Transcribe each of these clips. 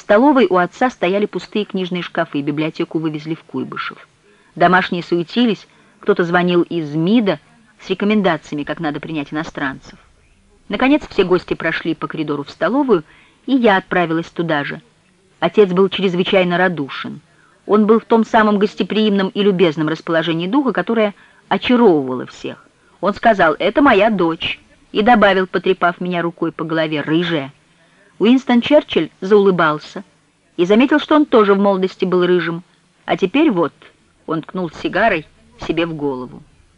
столовой у отца стояли пустые книжные шкафы, библиотеку вывезли в Куйбышев. Домашние суетились, кто-то звонил из МИДа с рекомендациями, как надо принять иностранцев. Наконец все гости прошли по коридору в столовую, и я отправилась туда же. Отец был чрезвычайно радушен. Он был в том самом гостеприимном и любезном расположении духа, которое очаровывало всех. Он сказал: «Это моя дочь», и добавил, потрепав меня рукой по голове: «Рыжая». Уинстон Черчилль заулыбался и заметил, что он тоже в молодости был рыжим. А теперь вот, он ткнул сигарой себе в голову.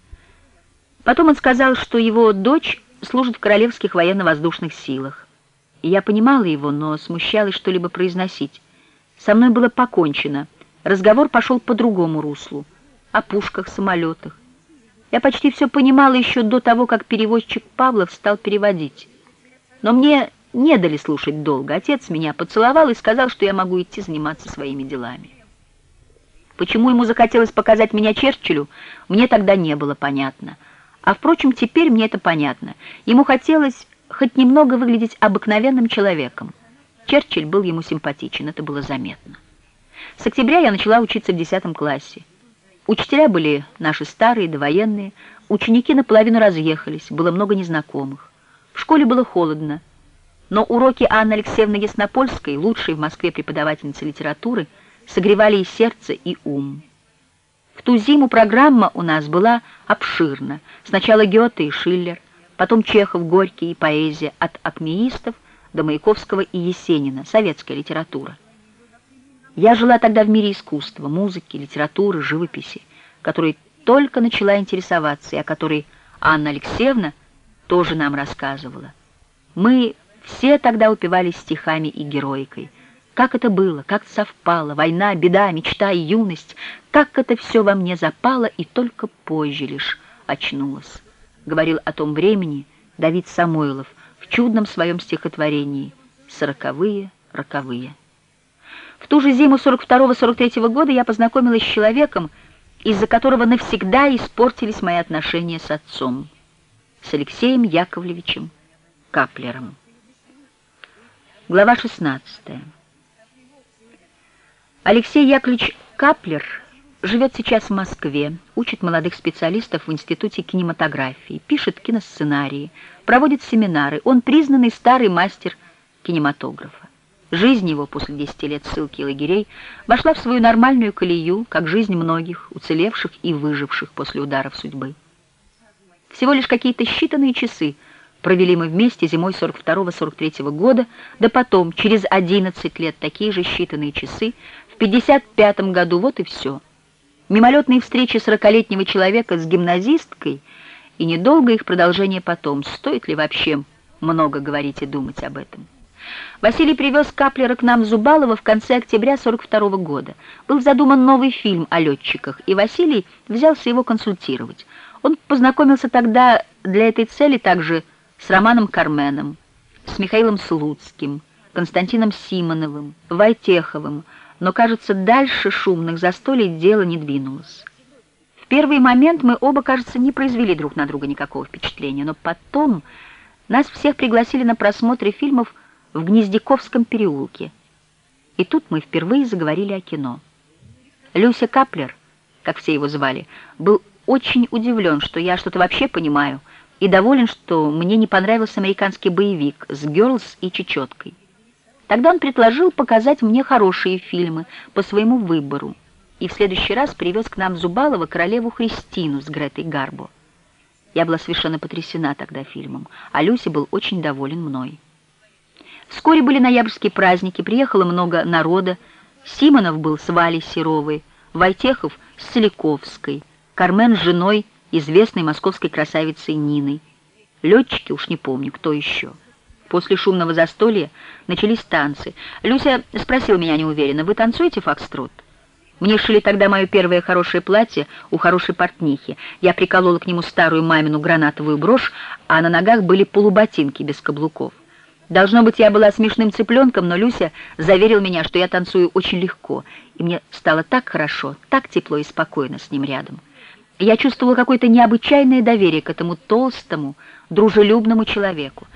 Потом он сказал, что его дочь служит в Королевских военно-воздушных силах. И я понимала его, но смущалась что-либо произносить. Со мной было покончено. Разговор пошел по другому руслу. О пушках, самолетах. Я почти все понимала еще до того, как переводчик Павлов стал переводить. Но мне не дали слушать долго. Отец меня поцеловал и сказал, что я могу идти заниматься своими делами. Почему ему захотелось показать меня Черчиллю, мне тогда не было понятно. А, впрочем, теперь мне это понятно. Ему хотелось хоть немного выглядеть обыкновенным человеком. Черчилль был ему симпатичен, это было заметно. С октября я начала учиться в 10 классе. Учителя были наши старые, довоенные. Ученики наполовину разъехались, было много незнакомых. В школе было холодно. Но уроки Анны Алексеевны Яснопольской, лучшей в Москве преподавательницы литературы, согревали и сердце, и ум. В ту зиму программа у нас была обширна. Сначала Гёте и Шиллер, потом Чехов, Горький и поэзия, от акмеистов до Маяковского и Есенина, советская литература. Я жила тогда в мире искусства, музыки, литературы, живописи, которой только начала интересоваться, и о которой Анна Алексеевна тоже нам рассказывала. Мы все тогда упивались стихами и героикой. Как это было, как совпало, война, беда, мечта и юность, как это все во мне запало и только позже лишь очнулось, говорил о том времени Давид Самойлов в чудном своем стихотворении «Сороковые, роковые». В ту же зиму 42-43 года я познакомилась с человеком, из-за которого навсегда испортились мои отношения с отцом, с Алексеем Яковлевичем Каплером. Глава 16. Алексей Яковлевич Каплер живет сейчас в Москве, учит молодых специалистов в Институте кинематографии, пишет киносценарии, проводит семинары. Он признанный старый мастер кинематографа. Жизнь его после 10 лет ссылки и лагерей вошла в свою нормальную колею, как жизнь многих, уцелевших и выживших после ударов судьбы. Всего лишь какие-то считанные часы провели мы вместе зимой 42-43 года, да потом, через 11 лет, такие же считанные часы, в 55 году, вот и все. Мимолетные встречи 40-летнего человека с гимназисткой и недолго их продолжение потом. Стоит ли вообще много говорить и думать об этом? Василий привез Каплера к нам в Зубалово в конце октября 42 года. Был задуман новый фильм о летчиках, и Василий взялся его консультировать. Он познакомился тогда для этой цели также с Романом Карменом, с Михаилом Слуцким, Константином Симоновым, Войтеховым, но, кажется, дальше шумных застолий дело не двинулось. В первый момент мы оба, кажется, не произвели друг на друга никакого впечатления, но потом нас всех пригласили на просмотры фильмов в Гнездяковском переулке. И тут мы впервые заговорили о кино. Люся Каплер, как все его звали, был очень удивлен, что я что-то вообще понимаю, и доволен, что мне не понравился американский боевик с Гёрлс и Чечеткой. Тогда он предложил показать мне хорошие фильмы по своему выбору, и в следующий раз привез к нам в Зубалово королеву Христину с Гретой Гарбо. Я была совершенно потрясена тогда фильмом, а Люся был очень доволен мной. Вскоре были ноябрьские праздники, приехало много народа. Симонов был с Валей Серовой, Войтехов с Целиковской, Кармен с женой, известной московской красавицей Ниной. Летчики, уж не помню, кто еще. После шумного застолья начались танцы. Люся спросила меня неуверенно: «Вы танцуете фокстрот?» Мне шили тогда мое первое хорошее платье у хорошей портнихи. Я приколола к нему старую мамину гранатовую брошь, а на ногах были полуботинки без каблуков. Должно быть, я была смешным цыпленком, но Люся заверил меня, что я танцую очень легко, и мне стало так хорошо, так тепло и спокойно с ним рядом. Я чувствовала какое-то необычайное доверие к этому толстому, дружелюбному человеку.